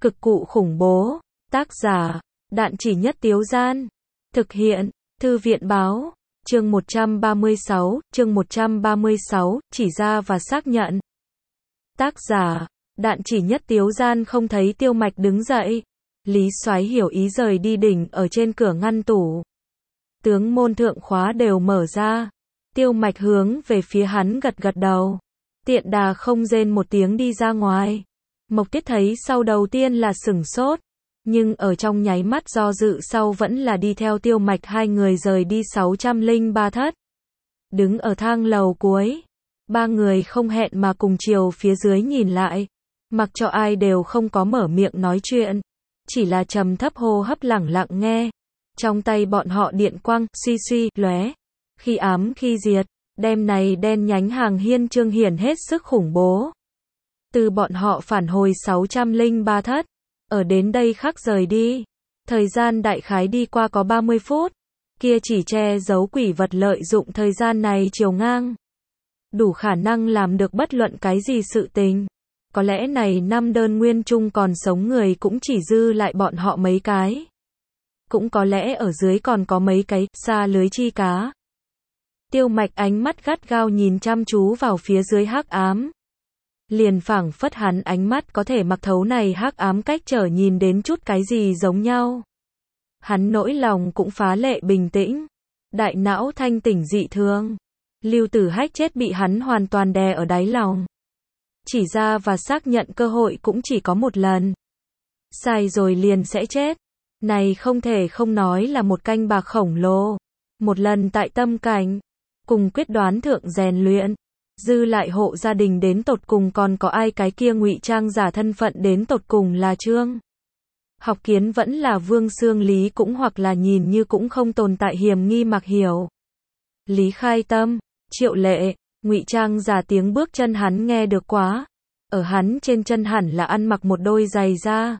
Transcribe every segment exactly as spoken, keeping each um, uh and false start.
Cực cụ khủng bố. Tác giả, Đạn Chỉ Nhất Tiếu Gian. Thực hiện, Thư viện Báo. Chương một trăm ba mươi sáu, chương một trăm ba mươi sáu, chỉ ra và xác nhận. Tác giả, Đạn Chỉ Nhất Tiếu Gian. Không thấy Tiêu Mạch đứng dậy. Lý Soái hiểu ý rời đi đỉnh ở trên cửa ngăn tủ. Tướng môn thượng khóa đều mở ra. Tiêu Mạch hướng về phía hắn gật gật đầu. Tiện đà không rên một tiếng đi ra ngoài. Mộc Tiết thấy sau đầu tiên là sửng sốt. Nhưng ở trong nháy mắt do dự sau vẫn là đi theo Tiêu Mạch hai người rời đi sáu trăm lẻ ba thất. Đứng ở thang lầu cuối. Ba người không hẹn mà cùng chiều phía dưới nhìn lại. Mặc cho ai đều không có mở miệng nói chuyện. Chỉ là trầm thấp hô hấp lẳng lặng nghe. Trong tay bọn họ điện quang, suy suy, lóe. Khi ám khi diệt. Đêm này đen nhánh hàng hiên trương hiển hết sức khủng bố. Từ bọn họ phản hồi sáu trăm lẻ ba thất. Ở đến đây khắc rời đi. Thời gian đại khái đi qua có ba mươi phút. Kia chỉ che giấu quỷ vật lợi dụng thời gian này chiều ngang. Đủ khả năng làm được bất luận cái gì sự tình. Có lẽ này năm đơn nguyên chung còn sống người cũng chỉ dư lại bọn họ mấy cái. Cũng có lẽ ở dưới còn có mấy cái xa lưới chi cá. Tiêu Mạch ánh mắt gắt gao nhìn chăm chú vào phía dưới hắc ám. Liền phảng phất hắn ánh mắt có thể mặc thấu này hắc ám cách trở nhìn đến chút cái gì giống nhau. Hắn nỗi lòng cũng phá lệ bình tĩnh. Đại não thanh tỉnh dị thường. Lưu Tử Hách chết bị hắn hoàn toàn đè ở đáy lòng. Chỉ ra và xác nhận cơ hội cũng chỉ có một lần. Sai rồi liền sẽ chết. Này không thể không nói là một canh bạc khổng lồ. Một lần tại tâm cảnh. Cùng quyết đoán thượng rèn luyện. Dư lại hộ gia đình đến tột cùng còn có ai cái kia ngụy trang giả thân phận đến tột cùng là Trương Học Kiến vẫn là Vương Xương Lý cũng hoặc là nhìn như cũng không tồn tại hiểm nghi Mặc Hiểu. Lý Khai Tâm, Triệu Lệ, ngụy trang giả tiếng bước chân hắn nghe được quá. Ở hắn trên chân hẳn là ăn mặc một đôi giày da.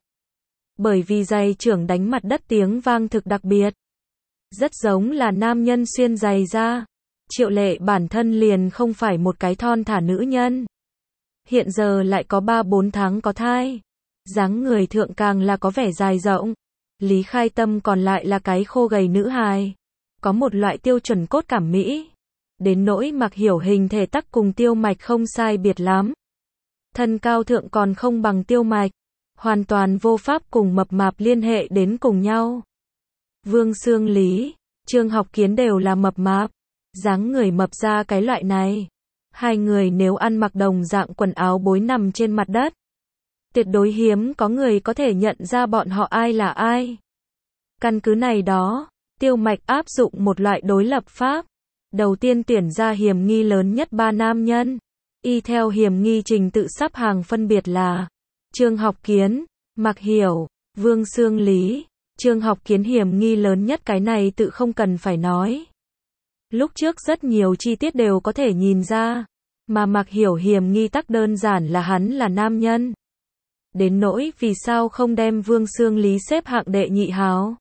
Bởi vì giày trưởng đánh mặt đất tiếng vang thực đặc biệt. Rất giống là nam nhân xuyên giày da. Triệu Lệ bản thân liền không phải một cái thon thả nữ nhân. Hiện giờ lại có ba bốn tháng có thai. Dáng người thượng càng là có vẻ dài rộng. Lý Khai Tâm còn lại là cái khô gầy nữ hài. Có một loại tiêu chuẩn cốt cảm mỹ. Đến nỗi Mặc Hiểu hình thể tắc cùng Tiêu Mạch không sai biệt lắm. Thân cao thượng còn không bằng Tiêu Mạch. Hoàn toàn vô pháp cùng mập mạp liên hệ đến cùng nhau. Vương Xương Lý, Trương Học Kiến đều là mập mạp. Dáng người mập ra cái loại này. Hai người nếu ăn mặc đồng dạng quần áo bối nằm trên mặt đất. Tuyệt đối hiếm có người có thể nhận ra bọn họ ai là ai. Căn cứ này đó, Tiêu Mạch áp dụng một loại đối lập pháp. Đầu tiên tuyển ra hiểm nghi lớn nhất ba nam nhân. Y theo hiểm nghi trình tự sắp hàng phân biệt là Trương Học Kiến, Mặc Hiểu, Vương Xương Lý. Trương Học Kiến hiểm nghi lớn nhất cái này tự không cần phải nói. Lúc trước rất nhiều chi tiết đều có thể nhìn ra. Mà Mặc Hiểu hiểm nghi tắc đơn giản là hắn là nam nhân. Đến nỗi vì sao không đem Vương Xương Lý xếp hạng đệ nhị hào.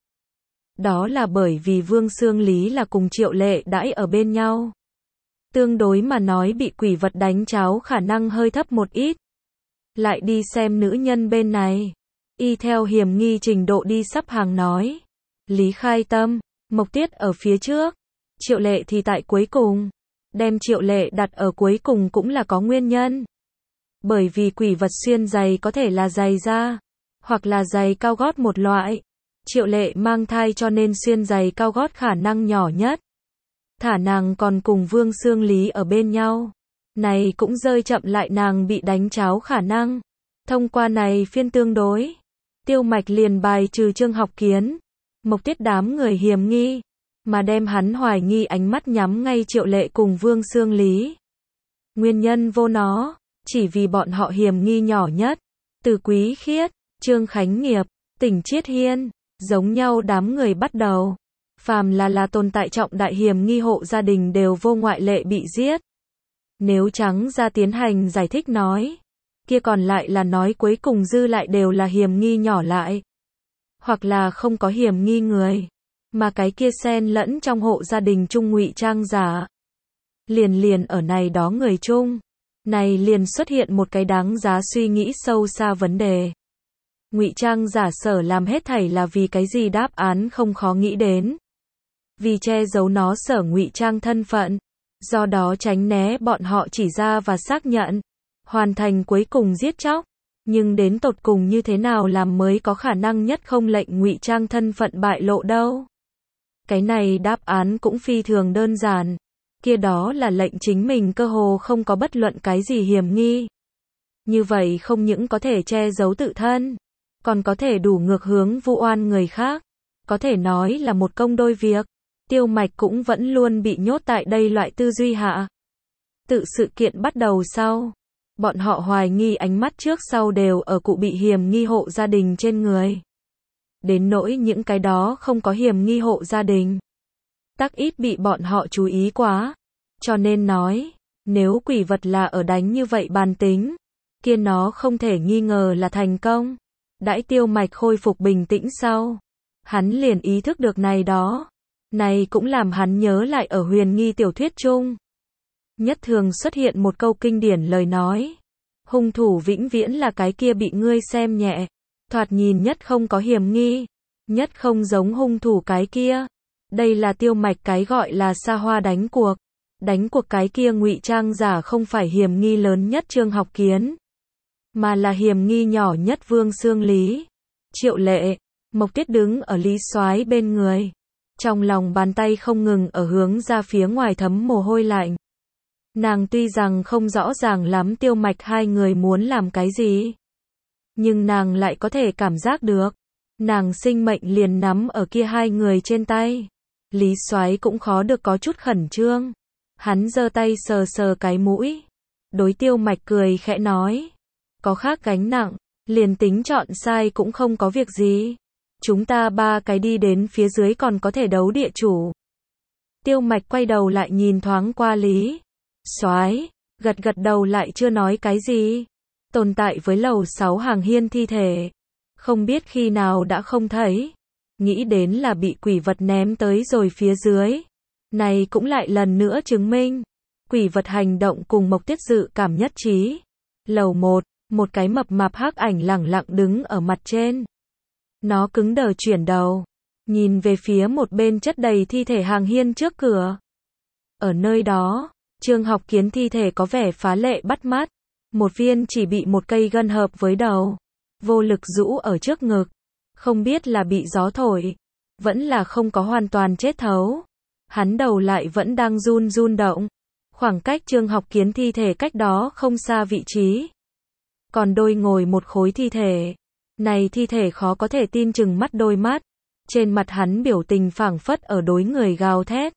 Đó là bởi vì Vương Xương Lý là cùng Triệu Lệ đãi ở bên nhau. Tương đối mà nói bị quỷ vật đánh cháo khả năng hơi thấp một ít. Lại đi xem nữ nhân bên này. Y theo hiểm nghi trình độ đi sắp hàng nói. Lý Khai Tâm, Mộc Tiết ở phía trước. Triệu Lệ thì tại cuối cùng. Đem Triệu Lệ đặt ở cuối cùng cũng là có nguyên nhân. Bởi vì quỷ vật xuyên giày có thể là giày da. Hoặc là giày cao gót một loại. Triệu Lệ mang thai cho nên xuyên giày cao gót khả năng nhỏ nhất. Thả nàng còn cùng Vương Xương Lý ở bên nhau. Này cũng rơi chậm lại nàng bị đánh cháo khả năng. Thông qua này phiên tương đối. Tiêu Mạch liền bài trừ Trương Học Kiến. Mộc Tiết đám người hiểm nghi. Mà đem hắn hoài nghi ánh mắt nhắm ngay Triệu Lệ cùng Vương Xương Lý. Nguyên nhân vô nó. Chỉ vì bọn họ hiểm nghi nhỏ nhất. Từ Quý Khiết, Trương Khánh Nghiệp, Tỉnh Chiết Hiên. Giống nhau đám người bắt đầu. Phàm là là tồn tại trọng đại hiểm nghi hộ gia đình đều vô ngoại lệ bị giết. Nếu trắng ra tiến hành giải thích nói. Kia còn lại là nói cuối cùng dư lại đều là hiểm nghi nhỏ lại. Hoặc là không có hiểm nghi người. Mà cái kia xen lẫn trong hộ gia đình chung ngụy trang giả. Liền liền ở này đó người chung. Này liền xuất hiện một cái đáng giá suy nghĩ sâu xa vấn đề. Ngụy trang giả sở làm hết thảy là vì cái gì? Đáp án không khó nghĩ đến. Vì che giấu nó sở ngụy trang thân phận, do đó tránh né bọn họ chỉ ra và xác nhận, hoàn thành cuối cùng giết chóc. Nhưng đến tột cùng như thế nào làm mới có khả năng nhất không lệnh ngụy trang thân phận bại lộ đâu? Cái này đáp án cũng phi thường đơn giản. Kia đó là lệnh chính mình cơ hồ không có bất luận cái gì hiểm nghi. Như vậy không những có thể che giấu tự thân, còn có thể đủ ngược hướng vu oan người khác. Có thể nói là một công đôi việc. Tiêu Mạch cũng vẫn luôn bị nhốt tại đây loại tư duy hạ. Tự sự kiện bắt đầu sau, bọn họ hoài nghi ánh mắt trước sau đều ở cụ bị hiểm nghi hộ gia đình trên người. Đến nỗi những cái đó không có hiểm nghi hộ gia đình, tắc ít bị bọn họ chú ý quá. Cho nên nói, nếu quỷ vật là ở đánh như vậy bàn tính, kia nó không thể nghi ngờ là thành công. Đãi Tiêu Mạch khôi phục bình tĩnh sau, hắn liền ý thức được này đó. Này cũng làm hắn nhớ lại ở huyền nghi tiểu thuyết chung. Nhất thường xuất hiện một câu kinh điển lời nói. Hung thủ vĩnh viễn là cái kia bị ngươi xem nhẹ. Thoạt nhìn nhất không có hiểm nghi. Nhất không giống hung thủ cái kia. Đây là Tiêu Mạch cái gọi là xa hoa đánh cuộc. Đánh cuộc cái kia ngụy trang giả không phải hiểm nghi lớn nhất Trương Học Kiến, mà là hiểm nghi nhỏ nhất Vương Xương Lý. Triệu Lệ, Mộc Tuyết đứng ở Lý Soái bên người. Trong lòng bàn tay không ngừng ở hướng ra phía ngoài thấm mồ hôi lạnh. Nàng tuy rằng không rõ ràng lắm Tiêu Mạch hai người muốn làm cái gì, nhưng nàng lại có thể cảm giác được. Nàng sinh mệnh liền nắm ở kia hai người trên tay. Lý Soái cũng khó được có chút khẩn trương. Hắn giơ tay sờ sờ cái mũi. Đối Tiêu Mạch cười khẽ nói. Có khác gánh nặng, liền tính chọn sai cũng không có việc gì. Chúng ta ba cái đi đến phía dưới còn có thể đấu địa chủ. Tiêu Mạch quay đầu lại nhìn thoáng qua Lý Soái, gật gật đầu lại chưa nói cái gì. Tồn tại với lầu sáu hàng hiên thi thể, không biết khi nào đã không thấy. Nghĩ đến là bị quỷ vật ném tới rồi phía dưới. Này cũng lại lần nữa chứng minh, quỷ vật hành động cùng Mộc Tuyết dự cảm nhất trí. Lầu một, một cái mập mạp hắc ảnh lẳng lặng đứng ở mặt trên. Nó cứng đờ chuyển đầu, nhìn về phía một bên chất đầy thi thể hàng hiên trước cửa. Ở nơi đó, Trương Học Kiến thi thể có vẻ phá lệ bắt mắt. Một viên chỉ bị một cây gân hợp với đầu, vô lực rũ ở trước ngực. Không biết là bị gió thổi, vẫn là không có hoàn toàn chết thấu. Hắn đầu lại vẫn đang run run động. Khoảng cách Trương Học Kiến thi thể cách đó không xa vị trí. Còn đôi ngồi một khối thi thể. Này thi thể khó có thể tin chừng mắt đôi mắt. Trên mặt hắn biểu tình phảng phất ở đối người gào thét.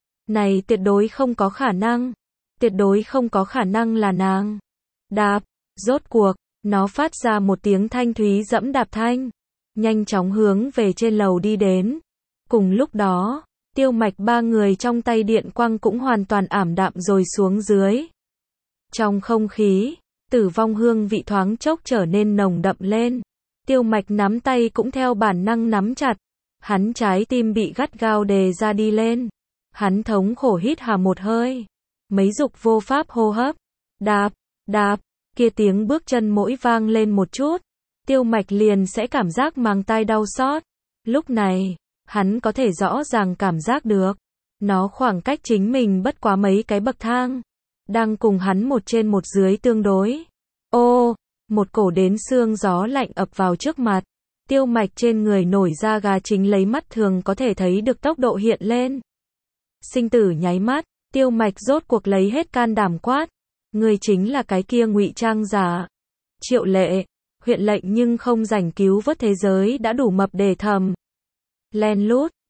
Này tuyệt đối không có khả năng. Tuyệt đối không có khả năng là nàng. Đạp, rốt cuộc, nó phát ra một tiếng thanh thúy dẫm đạp thanh. Nhanh chóng hướng về trên lầu đi đến. Cùng lúc đó, Tiêu Mạch ba người trong tay điện quang cũng hoàn toàn ảm đạm rồi xuống dưới. Trong không khí, tử vong hương vị thoáng chốc trở nên nồng đậm lên. Tiêu Mạch nắm tay cũng theo bản năng nắm chặt. Hắn trái tim bị gắt gao đè ra đi lên. Hắn thống khổ hít hà một hơi. Mấy dục vô pháp hô hấp. Đạp, đạp, kia tiếng bước chân mỗi vang lên một chút. Tiêu Mạch liền sẽ cảm giác màng tai đau xót. Lúc này, hắn có thể rõ ràng cảm giác được. Nó khoảng cách chính mình bất quá mấy cái bậc thang. Đang cùng hắn một trên một dưới tương đối. Ô, một cổ đến xương gió lạnh ập vào trước mặt. Tiêu Mạch trên người nổi da gà chính lấy mắt thường có thể thấy được tốc độ hiện lên. Sinh tử nháy mắt, Tiêu Mạch rốt cuộc lấy hết can đảm quát. Người chính là cái kia ngụy trang giả. Triệu Lệ, huyện lệnh nhưng không rảnh cứu vớt thế giới đã đủ mập để thầm. Len lút,